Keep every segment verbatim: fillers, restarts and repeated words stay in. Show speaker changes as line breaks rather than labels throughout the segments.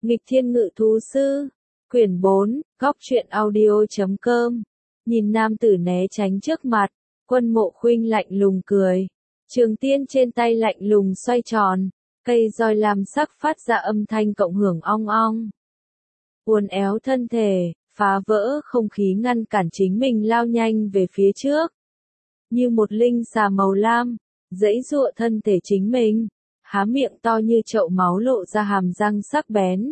Nghịch Thiên Ngự Thú Sư, quyển bốn, góc truyện audio chấm com. Nhìn nam tử né tránh trước mặt, Quân Mộ Khuynh lạnh lùng cười. Trường tiên trên tay lạnh lùng xoay tròn, cây roi lam sắc phát ra âm thanh cộng hưởng ong ong. Uốn éo thân thể, phá vỡ không khí ngăn cản chính mình lao nhanh về phía trước. Như một linh xà màu lam, giãy giụa thân thể chính mình, há miệng to như chậu máu lộ ra hàm răng sắc bén.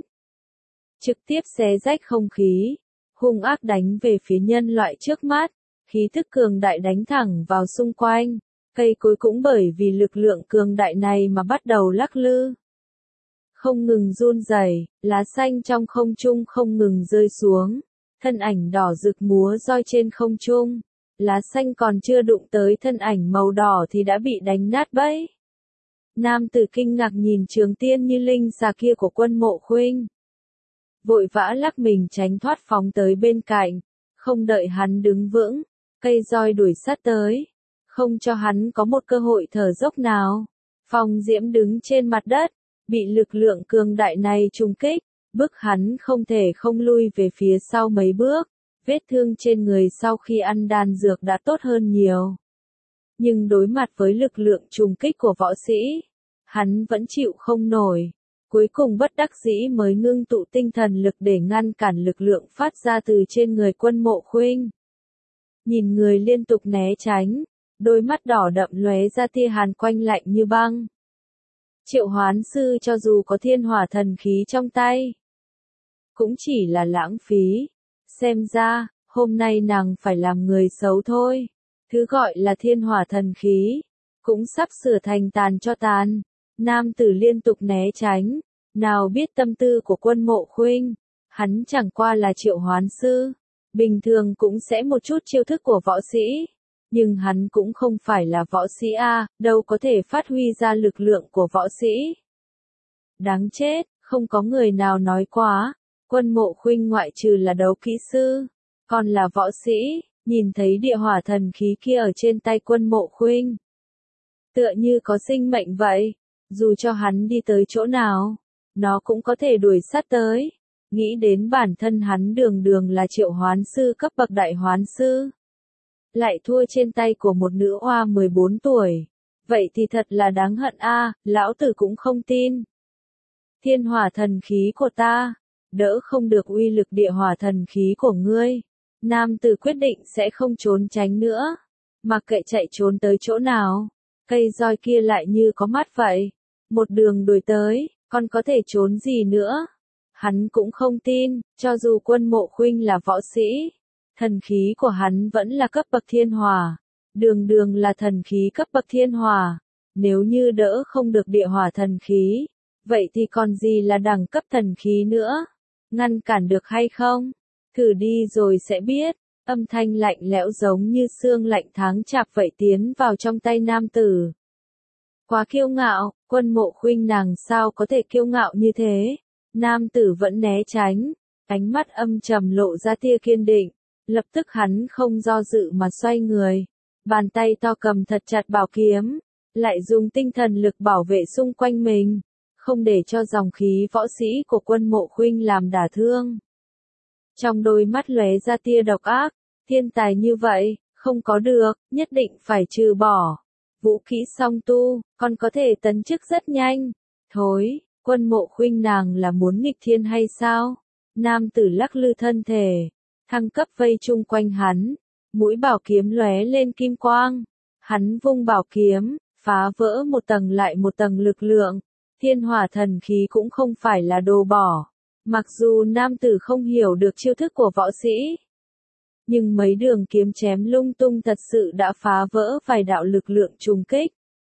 Trực tiếp xé rách không khí, hung ác đánh về phía nhân loại trước mắt, khí thức cường đại đánh thẳng vào xung quanh, cây cối cũng bởi vì lực lượng cường đại này mà bắt đầu lắc lư. Không ngừng run rẩy, lá xanh trong không trung không ngừng rơi xuống, thân ảnh đỏ rực múa roi trên không trung, lá xanh còn chưa đụng tới thân ảnh màu đỏ thì đã bị đánh nát bấy. Nam tử kinh ngạc nhìn trường tiên như linh xà kia của Quân Mộ Khuynh. Vội vã lắc mình tránh thoát phóng tới bên cạnh, không đợi hắn đứng vững, cây roi đuổi sát tới, không cho hắn có một cơ hội thở dốc nào. Phong Diễm đứng trên mặt đất, bị lực lượng cường đại này trùng kích, bức hắn không thể không lui về phía sau mấy bước, vết thương trên người sau khi ăn đan dược đã tốt hơn nhiều. Nhưng đối mặt với lực lượng trùng kích của võ sĩ, hắn vẫn chịu không nổi. Cuối cùng bất đắc dĩ mới ngưng tụ tinh thần lực để ngăn cản lực lượng phát ra từ trên người Quân Mộ Khuynh. Nhìn người liên tục né tránh, đôi mắt đỏ đậm lóe ra tia hàn quanh lạnh như băng. Triệu Hoán Sư cho dù có thiên hỏa thần khí trong tay, cũng chỉ là lãng phí. Xem ra, hôm nay nàng phải làm người xấu thôi. Thứ gọi là thiên hỏa thần khí, cũng sắp sửa thành tàn cho tàn. Nam tử liên tục né tránh, nào biết tâm tư của Quân Mộ Khuynh, hắn chẳng qua là Triệu Hoán Sư, bình thường cũng sẽ một chút chiêu thức của võ sĩ, nhưng hắn cũng không phải là võ sĩ a, đâu có thể phát huy ra lực lượng của võ sĩ. Đáng chết, không có người nào nói quá, Quân Mộ Khuynh ngoại trừ là đấu kỹ sư, còn là võ sĩ. Nhìn thấy địa hỏa thần khí kia ở trên tay Quân Mộ Khuynh, tựa như có sinh mệnh vậy. Dù cho hắn đi tới chỗ nào, nó cũng có thể đuổi sát tới. Nghĩ đến bản thân hắn đường đường là Triệu Hoán Sư cấp bậc đại hoán sư, lại thua trên tay của một nữ oa mười bốn tuổi. Vậy thì thật là đáng hận a, lão tử cũng không tin. Thiên hỏa thần khí của ta, đỡ không được uy lực địa hỏa thần khí của ngươi. Nam tử quyết định sẽ không trốn tránh nữa, mặc kệ chạy trốn tới chỗ nào, cây roi kia lại như có mắt vậy. Một đường đuổi tới, còn có thể trốn gì nữa? Hắn cũng không tin, cho dù Quân Mộ Khuynh là võ sĩ, thần khí của hắn vẫn là cấp bậc thiên hỏa. Đường đường là thần khí cấp bậc thiên hỏa. Nếu như đỡ không được địa hỏa thần khí, vậy thì còn gì là đẳng cấp thần khí nữa? Ngăn cản được hay không? Thử đi rồi sẽ biết. Âm thanh lạnh lẽo giống như xương lạnh tháng chạp vậy tiến vào trong tay nam tử. Quá kiêu ngạo, Quân Mộ Khuynh nàng sao có thể kiêu ngạo như thế? Nam tử vẫn né tránh, ánh mắt âm trầm lộ ra tia kiên định. Lập tức hắn không do dự mà xoay người, bàn tay to cầm thật chặt bảo kiếm, lại dùng tinh thần lực bảo vệ xung quanh mình, không để cho dòng khí võ sĩ của Quân Mộ Khuynh làm đả thương. Trong đôi mắt lóe ra tia độc ác, thiên tài như vậy, không có được, nhất định phải trừ bỏ. Vũ kỹ song tu, còn có thể tấn chức rất nhanh. Thối, Quân Mộ Khuynh nàng là muốn nghịch thiên hay sao? Nam tử lắc lư thân thể, thăng cấp vây chung quanh hắn, mũi bảo kiếm lóe lên kim quang. Hắn vung bảo kiếm, phá vỡ một tầng lại một tầng lực lượng. Thiên hỏa thần khí cũng không phải là đồ bỏ. Mặc dù nam tử không hiểu được chiêu thức của võ sĩ, nhưng mấy đường kiếm chém lung tung thật sự đã phá vỡ vài đạo lực lượng trùng kích.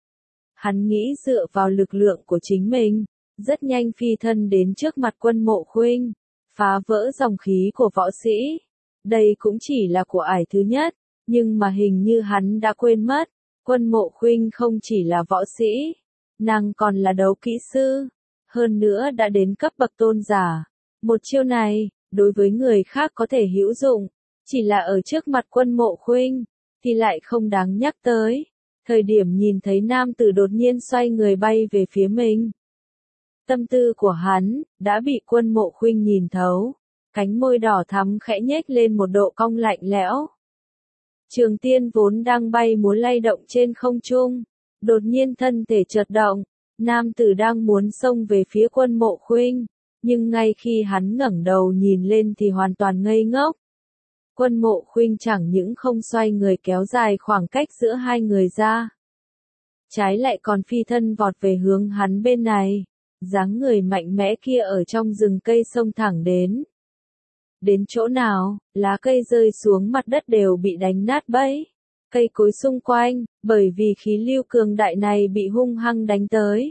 Hắn nghĩ dựa vào lực lượng của chính mình, rất nhanh phi thân đến trước mặt Quân Mộ Khuynh, phá vỡ dòng khí của võ sĩ. Đây cũng chỉ là của ải thứ nhất, nhưng mà hình như hắn đã quên mất, Quân Mộ Khuynh không chỉ là võ sĩ, nàng còn là đấu kỹ sư, hơn nữa đã đến cấp bậc tôn giả. Một chiêu này, đối với người khác có thể hữu dụng, chỉ là ở trước mặt Quân Mộ Khuynh, thì lại không đáng nhắc tới. Thời điểm nhìn thấy nam tử đột nhiên xoay người bay về phía mình, Tâm tư của hắn, đã bị Quân Mộ Khuynh nhìn thấu. Cánh môi đỏ thắm khẽ nhếch lên một độ cong lạnh lẽo. Trường Tiên vốn đang bay múa lay động trên không trung. Đột nhiên thân thể chợt động. Nam tử đang muốn xông về phía Quân Mộ Khuynh. Nhưng ngay khi hắn ngẩng đầu nhìn lên thì hoàn toàn ngây ngốc. Quân Mộ Khuynh chẳng những không xoay người kéo dài khoảng cách giữa hai người ra. Trái lại còn phi thân vọt về hướng hắn bên này. Dáng người mạnh mẽ kia ở trong rừng cây xông thẳng đến. Đến chỗ nào, lá cây rơi xuống mặt đất đều bị đánh nát bấy. Cây cối xung quanh, bởi vì khí lưu cường đại này bị hung hăng đánh tới.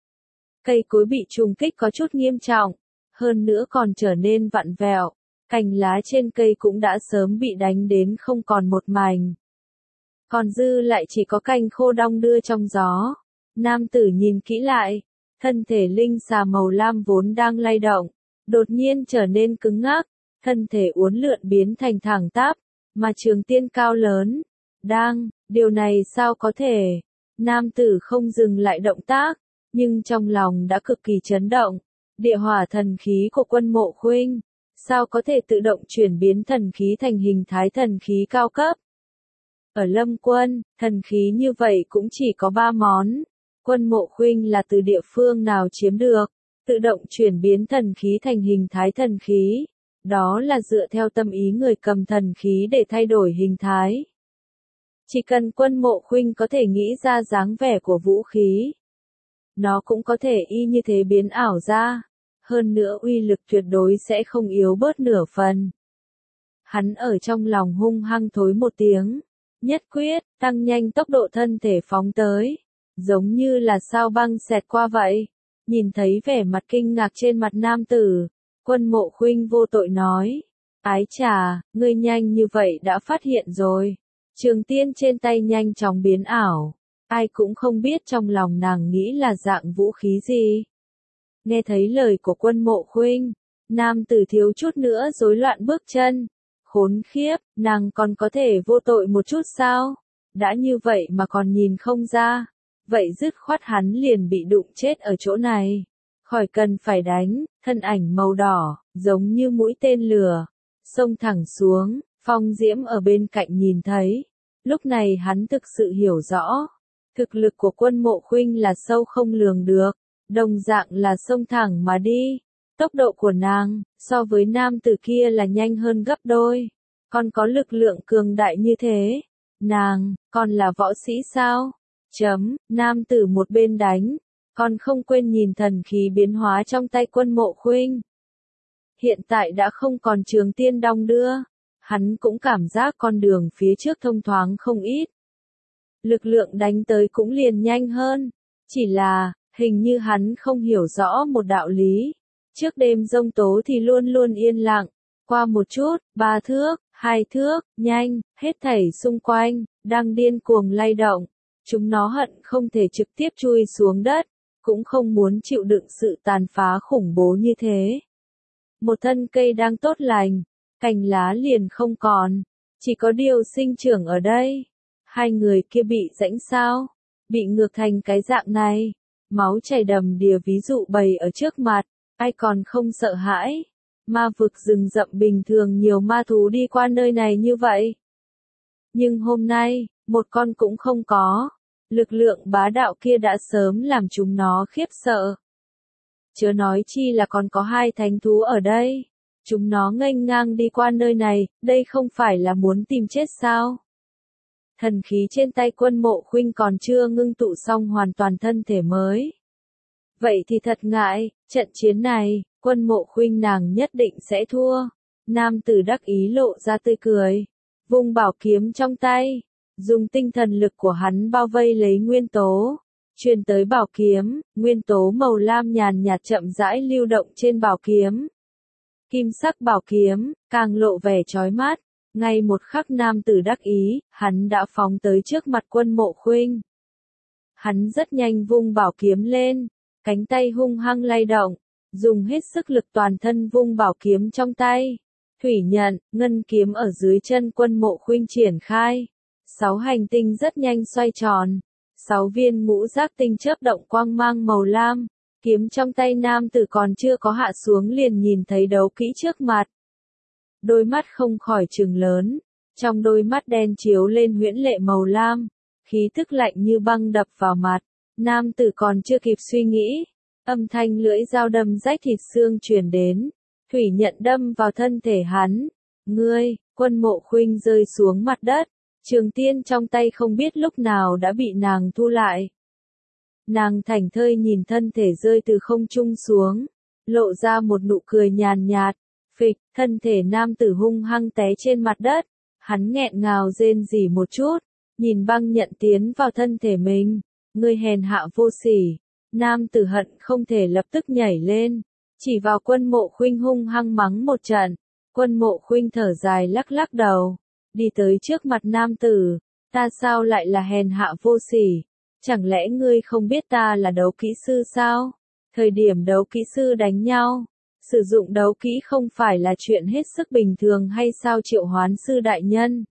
Cây cối bị trùng kích có chút nghiêm trọng, hơn nữa còn trở nên vặn vẹo. Cành lá trên cây cũng đã sớm bị đánh đến không còn một mảnh. Còn dư lại chỉ có cành khô đong đưa trong gió. Nam tử nhìn kỹ lại, thân thể linh xà màu lam vốn đang lay động, đột nhiên trở nên cứng ngắc, thân thể uốn lượn biến thành thẳng tắp, mà Trường Tiên cao lớn, đang, điều này sao có thể? Nam tử không dừng lại động tác, nhưng trong lòng đã cực kỳ chấn động. Địa hỏa thần khí của Quân Mộ Khuynh, sao có thể tự động chuyển biến thần khí thành hình thái thần khí cao cấp? Ở Lâm Quân, thần khí như vậy cũng chỉ có ba món. Quân Mộ Khuynh là từ địa phương nào chiếm được, tự động chuyển biến thần khí thành hình thái thần khí. Đó là dựa theo tâm ý người cầm thần khí để thay đổi hình thái. Chỉ cần Quân Mộ Khuynh có thể nghĩ ra dáng vẻ của vũ khí, nó cũng có thể y như thế biến ảo ra. Hơn nữa uy lực tuyệt đối sẽ không yếu bớt nửa phần. Hắn ở trong lòng hung hăng thối một tiếng. Nhất quyết, tăng nhanh tốc độ thân thể phóng tới. Giống như là sao băng xẹt qua vậy. Nhìn thấy vẻ mặt kinh ngạc trên mặt nam tử. Quân Mộ Khuynh vô tội nói. Ái chà, ngươi nhanh như vậy đã phát hiện rồi. Trường Tiên trên tay nhanh chóng biến ảo. Ai cũng không biết trong lòng nàng nghĩ là dạng vũ khí gì. Nghe thấy lời của Quân Mộ Khuynh, nam tử thiếu chút nữa rối loạn bước chân. Khốn khiếp, nàng còn có thể vô tội một chút sao? Đã như vậy mà còn nhìn không ra. Vậy dứt khoát hắn liền bị đụng chết ở chỗ này. Khỏi cần phải đánh, thân ảnh màu đỏ, giống như mũi tên lửa. Xông thẳng xuống, Phong Diễm ở bên cạnh nhìn thấy. Lúc này hắn thực sự hiểu rõ. Thực lực của Quân Mộ Khuynh là sâu không lường được. Đồng dạng là xông thẳng mà đi. Tốc độ của nàng, so với nam tử kia là nhanh hơn gấp đôi. Còn có lực lượng cường đại như thế. Nàng, còn là võ sĩ sao? Chấm, nam tử một bên đánh. Còn không quên nhìn thần khí biến hóa trong tay Quân Mộ Khuynh. Hiện tại đã không còn Trường Tiên đong đưa. Hắn cũng cảm giác con đường phía trước thông thoáng không ít. Lực lượng đánh tới cũng liền nhanh hơn. Chỉ là, hình như hắn không hiểu rõ một đạo lý. Trước đêm giông tố thì luôn luôn yên lặng. Qua một chút, ba thước, hai thước, nhanh, hết thảy xung quanh, đang điên cuồng lay động. Chúng nó hận không thể trực tiếp chui xuống đất, cũng không muốn chịu đựng sự tàn phá khủng bố như thế. Một thân cây đang tốt lành, cành lá liền không còn, chỉ có điều sinh trưởng ở đây. Hai người kia bị rãnh sao, bị ngược thành cái dạng này, máu chảy đầm đìa ví dụ bày ở trước mặt, ai còn không sợ hãi. Ma vực rừng rậm bình thường nhiều ma thú đi qua nơi này như vậy. Nhưng hôm nay, một con cũng không có. Lực lượng bá đạo kia đã sớm làm chúng nó khiếp sợ. Chớ nói chi là còn có hai thánh thú ở đây. Chúng nó nghênh ngang đi qua nơi này, đây không phải là muốn tìm chết sao? Thần khí trên tay Quân Mộ Khuynh còn chưa ngưng tụ xong hoàn toàn thân thể mới. Vậy thì thật ngại, trận chiến này, Quân Mộ Khuynh nàng nhất định sẽ thua. Nam tử đắc ý lộ ra tươi cười. Vung bảo kiếm trong tay. Dùng tinh thần lực của hắn bao vây lấy nguyên tố. Truyền tới bảo kiếm, nguyên tố màu lam nhàn nhạt chậm rãi lưu động trên bảo kiếm. Kim sắc bảo kiếm, càng lộ vẻ chói mắt. Ngay một khắc nam tử đắc ý, hắn đã phóng tới trước mặt Quân Mộ Khuynh. Hắn rất nhanh vung bảo kiếm lên, cánh tay hung hăng lay động, dùng hết sức lực toàn thân vung bảo kiếm trong tay. Thủy nhận, ngân kiếm ở dưới chân Quân Mộ Khuynh triển khai. Sáu hành tinh rất nhanh xoay tròn. Sáu viên ngũ giác tinh chớp động quang mang màu lam. Kiếm trong tay nam tử còn chưa có hạ xuống liền nhìn thấy đấu kỹ trước mặt. Đôi mắt không khỏi trừng lớn, trong đôi mắt đen chiếu lên huyễn lệ màu lam, khí tức lạnh như băng đập vào mặt. Nam tử còn chưa kịp suy nghĩ, âm thanh lưỡi dao đâm rách thịt xương truyền đến, thủy nhận đâm vào thân thể hắn. Ngươi, Quân Mộ Khuynh rơi xuống mặt đất, trường tiên trong tay không biết lúc nào đã bị nàng thu lại. Nàng thảnh thơi nhìn thân thể rơi từ không trung xuống, lộ ra một nụ cười nhàn nhạt, phịch, thân thể nam tử hung hăng té trên mặt đất, hắn nghẹn ngào rên rỉ một chút, nhìn băng nhận tiến vào thân thể mình, ngươi hèn hạ vô sỉ. Nam tử hận không thể lập tức nhảy lên, chỉ vào Quân Mộ Khuynh hung hăng mắng một trận. Quân Mộ Khuynh thở dài lắc lắc đầu, đi tới trước mặt nam tử, ta sao lại là hèn hạ vô sỉ, chẳng lẽ ngươi không biết ta là đấu kỹ sư sao? Thời điểm đấu kỹ sư đánh nhau, sử dụng đấu kỹ không phải là chuyện hết sức bình thường hay sao Triệu Hoán sư đại nhân?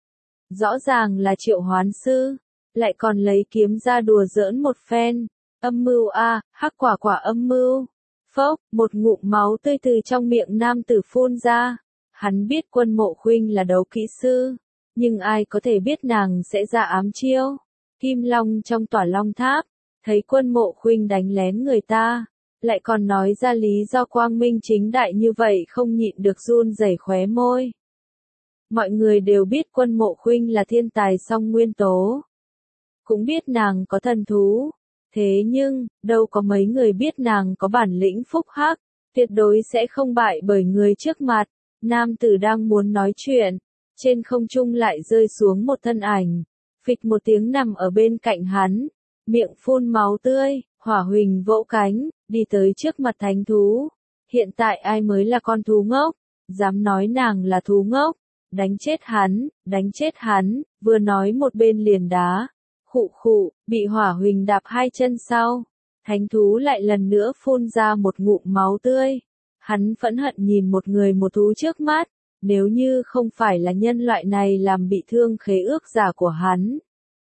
Rõ ràng là Triệu Hoán sư, lại còn lấy kiếm ra đùa giỡn một phen, âm mưu a, hắc quả quả âm mưu. Phốc, một ngụm máu tươi từ trong miệng nam tử phun ra. Hắn biết Quân Mộ Khuynh là đấu kỹ sư, nhưng ai có thể biết nàng sẽ ra ám chiêu. Kim Long trong Tỏa Long Tháp, thấy Quân Mộ Khuynh đánh lén người ta, lại còn nói ra lý do quang minh chính đại như vậy không nhịn được run rẩy khóe môi. Mọi người đều biết Quân Mộ Khuynh là thiên tài song nguyên tố, cũng biết nàng có thần thú. Thế nhưng, đâu có mấy người biết nàng có bản lĩnh phúc hắc, tuyệt đối sẽ không bại bởi người trước mặt. Nam tử đang muốn nói chuyện, trên không trung lại rơi xuống một thân ảnh, phịch một tiếng nằm ở bên cạnh hắn, miệng phun máu tươi, Hỏa Huỳnh vỗ cánh, đi tới trước mặt thánh thú. Hiện tại ai mới là con thú ngốc, dám nói nàng là thú ngốc, đánh chết hắn, đánh chết hắn, vừa nói một bên liền đá. Khụ khụ, bị Hỏa Huỳnh đạp hai chân sau, thánh thú lại lần nữa phun ra một ngụm máu tươi. Hắn phẫn hận nhìn một người một thú trước mắt, nếu như không phải là nhân loại này làm bị thương khế ước giả của hắn,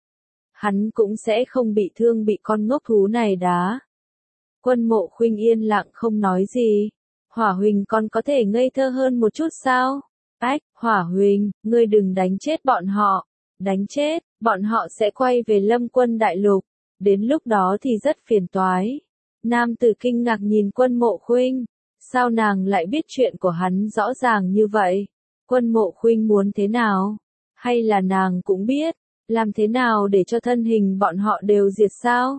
hắn cũng sẽ không bị thương bị con ngốc thú này đá. Quân Mộ Khuynh yên lặng không nói gì. Hỏa Huỳnh còn có thể ngây thơ hơn một chút sao? Ách, Hỏa Huỳnh, ngươi đừng đánh chết bọn họ. Đánh chết, bọn họ sẽ quay về Lâm Quân Đại Lục. Đến lúc đó thì rất phiền toái. Nam tử kinh ngạc nhìn Quân Mộ Khuynh. Sao nàng lại biết chuyện của hắn rõ ràng như vậy? Quân Mộ Khuynh muốn thế nào? Hay là nàng cũng biết, làm thế nào để cho thân hình bọn họ đều diệt sao?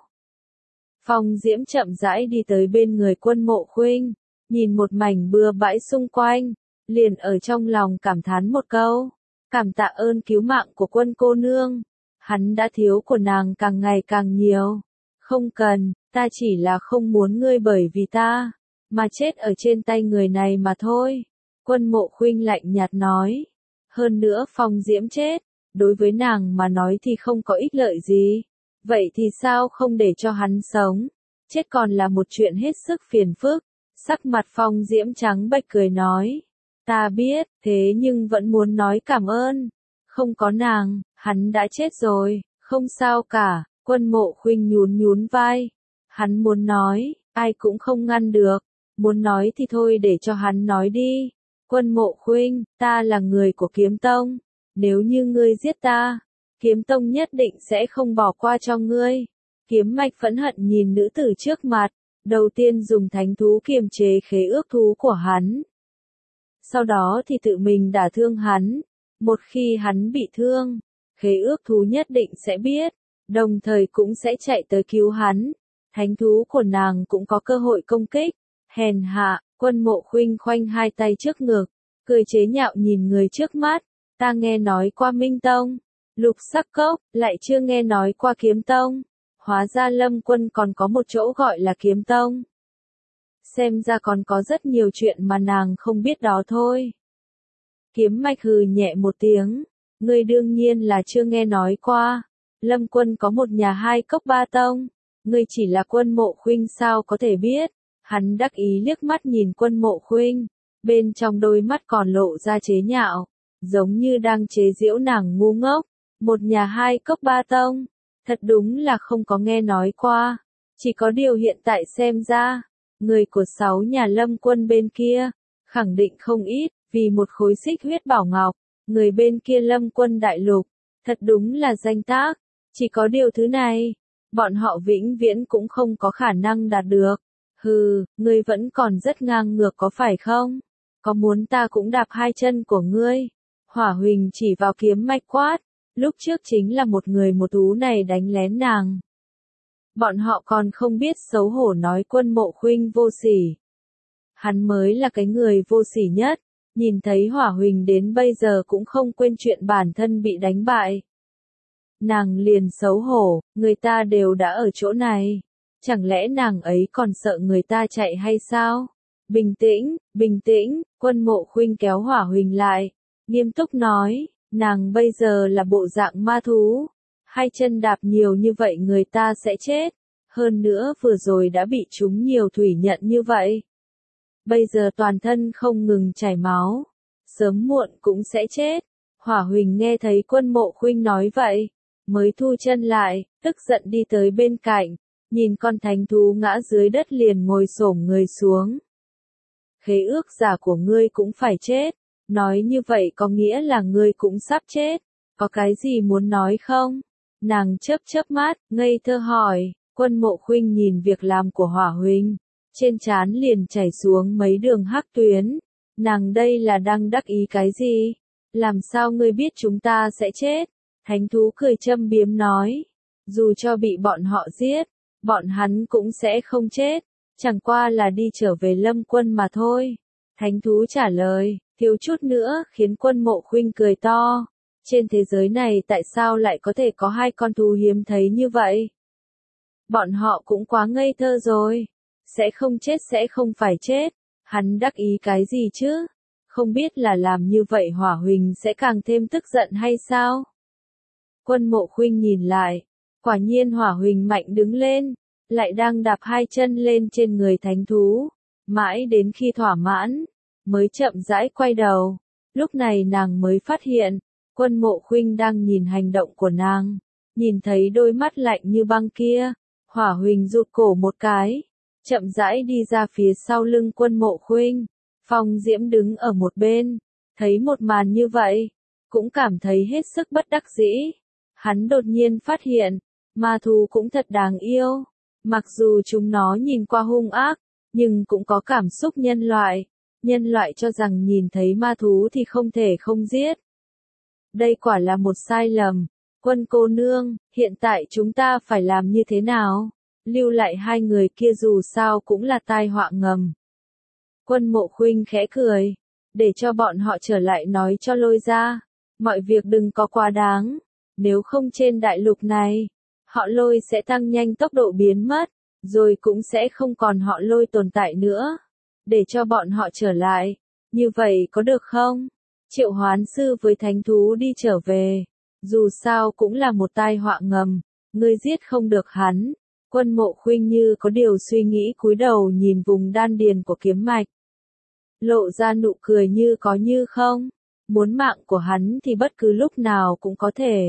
Phong Diễm chậm rãi đi tới bên người Quân Mộ Khuynh, nhìn một mảnh bừa bãi xung quanh, liền ở trong lòng cảm thán một câu, cảm tạ ơn cứu mạng của Quân cô nương, hắn đã thiếu của nàng càng ngày càng nhiều. Không cần, ta chỉ là không muốn ngươi bởi vì ta mà chết ở trên tay người này mà thôi. Quân Mộ Khuynh lạnh nhạt nói. Hơn nữa Phong Diễm chết, đối với nàng mà nói thì không có ích lợi gì. Vậy thì sao không để cho hắn sống? Chết còn là một chuyện hết sức phiền phức. Sắc mặt Phong Diễm trắng bệch cười nói. Ta biết, thế nhưng vẫn muốn nói cảm ơn. Không có nàng, hắn đã chết rồi, không sao cả. Quân Mộ Khuynh nhún nhún vai. Hắn muốn nói, ai cũng không ngăn được. Muốn nói thì thôi để cho hắn nói đi. Quân Mộ Khuynh, ta là người của Kiếm Tông. Nếu như ngươi giết ta, Kiếm Tông nhất định sẽ không bỏ qua cho ngươi. Kiếm Mạch phẫn hận nhìn nữ tử trước mặt. Đầu tiên dùng thánh thú kiềm chế khế ước thú của hắn. Sau đó thì tự mình đả thương hắn. Một khi hắn bị thương, khế ước thú nhất định sẽ biết, đồng thời cũng sẽ chạy tới cứu hắn. Thánh thú của nàng cũng có cơ hội công kích. Hèn hạ, Quân Mộ Khuynh khoanh hai tay trước ngực, cười chế nhạo nhìn người trước mắt. Ta nghe nói qua Minh Tông, Lục Sắc Cốc, lại chưa nghe nói qua Kiếm Tông. Hóa ra Lâm Quân còn có một chỗ gọi là Kiếm Tông. Xem ra còn có rất nhiều chuyện mà nàng không biết đó thôi. Kiếm Mạch hừ nhẹ một tiếng. Ngươi đương nhiên là chưa nghe nói qua. Lâm Quân có một nhà hai cốc ba tông. Ngươi chỉ là Quân Mộ Khuynh sao có thể biết. Hắn đắc ý liếc mắt nhìn Quân Mộ Khuynh. Bên trong đôi mắt còn lộ ra chế nhạo. Giống như đang chế giễu nàng ngu ngốc. Một nhà hai cốc ba tông. Thật đúng là không có nghe nói qua. Chỉ có điều hiện tại xem ra, người của sáu nhà Lâm Quân bên kia, khẳng định không ít, vì một khối xích huyết bảo ngọc, người bên kia Lâm Quân đại lục, thật đúng là danh tác, chỉ có điều thứ này, bọn họ vĩnh viễn cũng không có khả năng đạt được. Hừ, ngươi vẫn còn rất ngang ngược có phải không? Có muốn ta cũng đạp hai chân của ngươi? Hỏa Huỳnh chỉ vào kiếm mạch quát, lúc trước chính là một người một thú này đánh lén nàng. Bọn họ còn không biết xấu hổ nói Quân Mộ Khuynh vô sỉ. Hắn mới là cái người vô sỉ nhất, nhìn thấy Hỏa Huỳnh đến bây giờ cũng không quên chuyện bản thân bị đánh bại. Nàng liền xấu hổ, người ta đều đã ở chỗ này. Chẳng lẽ nàng ấy còn sợ người ta chạy hay sao? Bình tĩnh, bình tĩnh, Quân Mộ Khuynh kéo Hỏa Huỳnh lại, nghiêm túc nói, nàng bây giờ là bộ dạng ma thú. Hai chân đạp nhiều như vậy người ta sẽ chết. Hơn nữa vừa rồi đã bị trúng nhiều thủy nhận như vậy. Bây giờ toàn thân không ngừng chảy máu. Sớm muộn cũng sẽ chết. Hỏa Huỳnh nghe thấy Quân Mộ Khuynh nói vậy, mới thu chân lại, tức giận đi tới bên cạnh, nhìn con thánh thú ngã dưới đất liền ngồi xổm người xuống. Khế ước giả của ngươi cũng phải chết, nói như vậy có nghĩa là ngươi cũng sắp chết, có cái gì muốn nói không? Nàng chớp chớp mắt, ngây thơ hỏi, Quân Mộ Khuynh nhìn việc làm của Hỏa Huỳnh, trên trán liền chảy xuống mấy đường hắc tuyến, nàng đây là đang đắc ý cái gì? Làm sao ngươi biết chúng ta sẽ chết? Thánh thú cười châm biếm nói, dù cho bị bọn họ giết, bọn hắn cũng sẽ không chết, chẳng qua là đi trở về Lâm Quân mà thôi. Thánh thú trả lời, thiếu chút nữa khiến Quân Mộ Khuynh cười to. Trên thế giới này tại sao lại có thể có hai con thú hiếm thấy như vậy? Bọn họ cũng quá ngây thơ rồi. Sẽ không chết sẽ không phải chết. Hắn đắc ý cái gì chứ? Không biết là làm như vậy Hỏa Huỳnh sẽ càng thêm tức giận hay sao? Quân Mộ Khuynh nhìn lại. Quả nhiên Hỏa Huỳnh mạnh đứng lên. Lại đang đạp hai chân lên trên người thánh thú. Mãi đến khi thỏa mãn. Mới chậm rãi quay đầu. Lúc này nàng mới phát hiện. Quân Mộ Khuynh đang nhìn hành động của nàng. Nhìn thấy đôi mắt lạnh như băng kia. Hỏa Huỳnh rụt cổ một cái. Chậm rãi đi ra phía sau lưng Quân Mộ Khuynh. Phong Diễm đứng ở một bên. Thấy một màn như vậy. Cũng cảm thấy hết sức bất đắc dĩ. Hắn đột nhiên phát hiện. Ma thú cũng thật đáng yêu. Mặc dù chúng nó nhìn qua hung ác. Nhưng cũng có cảm xúc nhân loại. Nhân loại cho rằng nhìn thấy ma thú thì không thể không giết. Đây quả là một sai lầm. Quân cô nương, hiện tại chúng ta phải làm như thế nào? Lưu lại hai người kia dù sao cũng là tai họa ngầm. Quân Mộ Khuynh khẽ cười. Để cho bọn họ trở lại nói cho Lôi ra. Mọi việc đừng có quá đáng. Nếu không trên đại lục này, họ Lôi sẽ tăng nhanh tốc độ biến mất. Rồi cũng sẽ không còn họ Lôi tồn tại nữa. Để cho bọn họ trở lại. Như vậy có được không? Triệu Hoán Sư với thánh thú đi trở về. Dù sao cũng là một tai họa ngầm. Ngươi giết không được hắn. Quân Mộ Khuynh như có điều suy nghĩ cúi đầu nhìn vùng đan điền của kiếm mạch. Lộ ra nụ cười như có như không. Muốn mạng của hắn thì bất cứ lúc nào cũng có thể.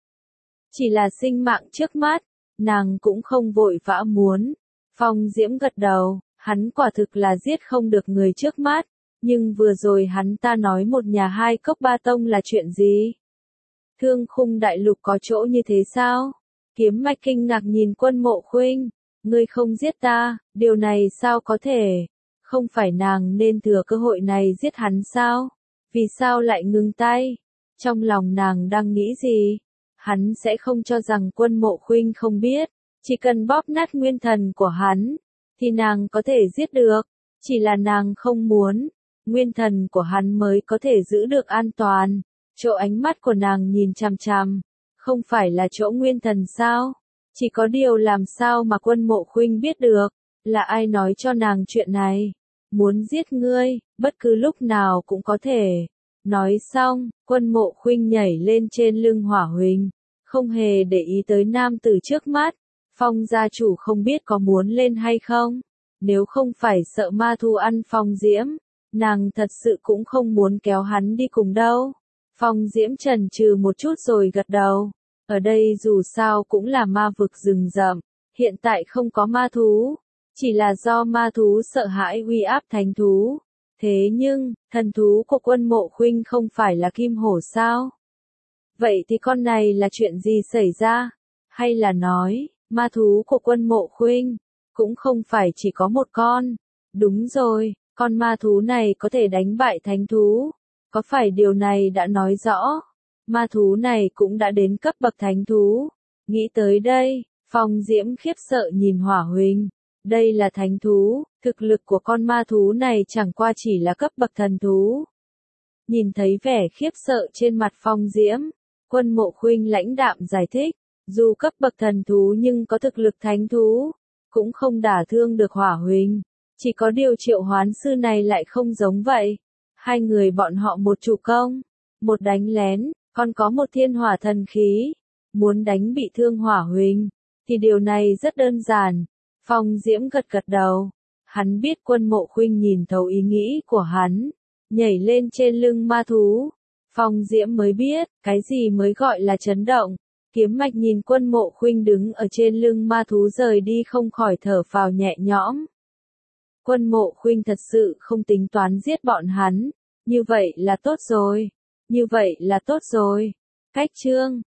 Chỉ là sinh mạng trước mắt. Nàng cũng không vội vã muốn. Phong Diễm gật đầu. Hắn quả thực là giết không được người trước mắt. Nhưng vừa rồi hắn ta nói một nhà hai cốc ba tông là chuyện gì? Thương Khung đại lục có chỗ như thế sao? Kiếm Mạch kinh ngạc nhìn Quân Mộ Khuynh. Ngươi không giết ta, điều này sao có thể? Không phải nàng nên thừa cơ hội này giết hắn sao? Vì sao lại ngừng tay? Trong lòng nàng đang nghĩ gì? Hắn sẽ không cho rằng Quân Mộ Khuynh không biết. Chỉ cần bóp nát nguyên thần của hắn, thì nàng có thể giết được. Chỉ là nàng không muốn. Nguyên thần của hắn mới có thể giữ được an toàn. Chỗ ánh mắt của nàng nhìn chằm chằm. Không phải là chỗ nguyên thần sao? Chỉ có điều làm sao mà Quân Mộ Khuynh biết được. Là ai nói cho nàng chuyện này? Muốn giết ngươi, bất cứ lúc nào cũng có thể. Nói xong, Quân Mộ Khuynh nhảy lên trên lưng Hỏa Huỳnh. Không hề để ý tới nam tử trước mắt. Phong gia chủ không biết có muốn lên hay không? Nếu không phải sợ ma thú ăn Phong Diễm, nàng thật sự cũng không muốn kéo hắn đi cùng đâu. Phong Diễm chần chừ một chút rồi gật đầu. Ở đây dù sao cũng là ma vực rừng rậm. Hiện tại không có ma thú, chỉ là do ma thú sợ hãi uy áp thánh thú. Thế nhưng, thần thú của Quân Mộ Khuynh không phải là kim hổ sao? Vậy thì con này là chuyện gì xảy ra? Hay là nói, ma thú của Quân Mộ Khuynh cũng không phải chỉ có một con. Đúng rồi, con ma thú này có thể đánh bại thánh thú. Có phải điều này đã nói rõ, ma thú này cũng đã đến cấp bậc thánh thú? Nghĩ tới đây, Phong Diễm khiếp sợ nhìn Hỏa Huỳnh. Đây là thánh thú, thực lực của con ma thú này chẳng qua chỉ là cấp bậc thần thú. Nhìn thấy vẻ khiếp sợ trên mặt Phong Diễm, Quân Mộ Khuynh lãnh đạm giải thích, dù cấp bậc thần thú nhưng có thực lực thánh thú, cũng không đả thương được Hỏa Huỳnh. Chỉ có điều Triệu Hoán Sư này lại không giống vậy. Hai người bọn họ một chủ công, một đánh lén, còn có một thiên hỏa thần khí. Muốn đánh bị thương Hỏa Huỳnh, thì điều này rất đơn giản. Phong Diễm gật gật đầu. Hắn biết Quân Mộ Khuynh nhìn thấu ý nghĩ của hắn, nhảy lên trên lưng ma thú. Phong Diễm mới biết, cái gì mới gọi là chấn động. Kiếm Mạch nhìn Quân Mộ Khuynh đứng ở trên lưng ma thú rời đi không khỏi thở phào nhẹ nhõm. Quân Mộ Khuynh thật sự không tính toán giết bọn hắn. Như vậy là tốt rồi. Như vậy là tốt rồi. Cách chương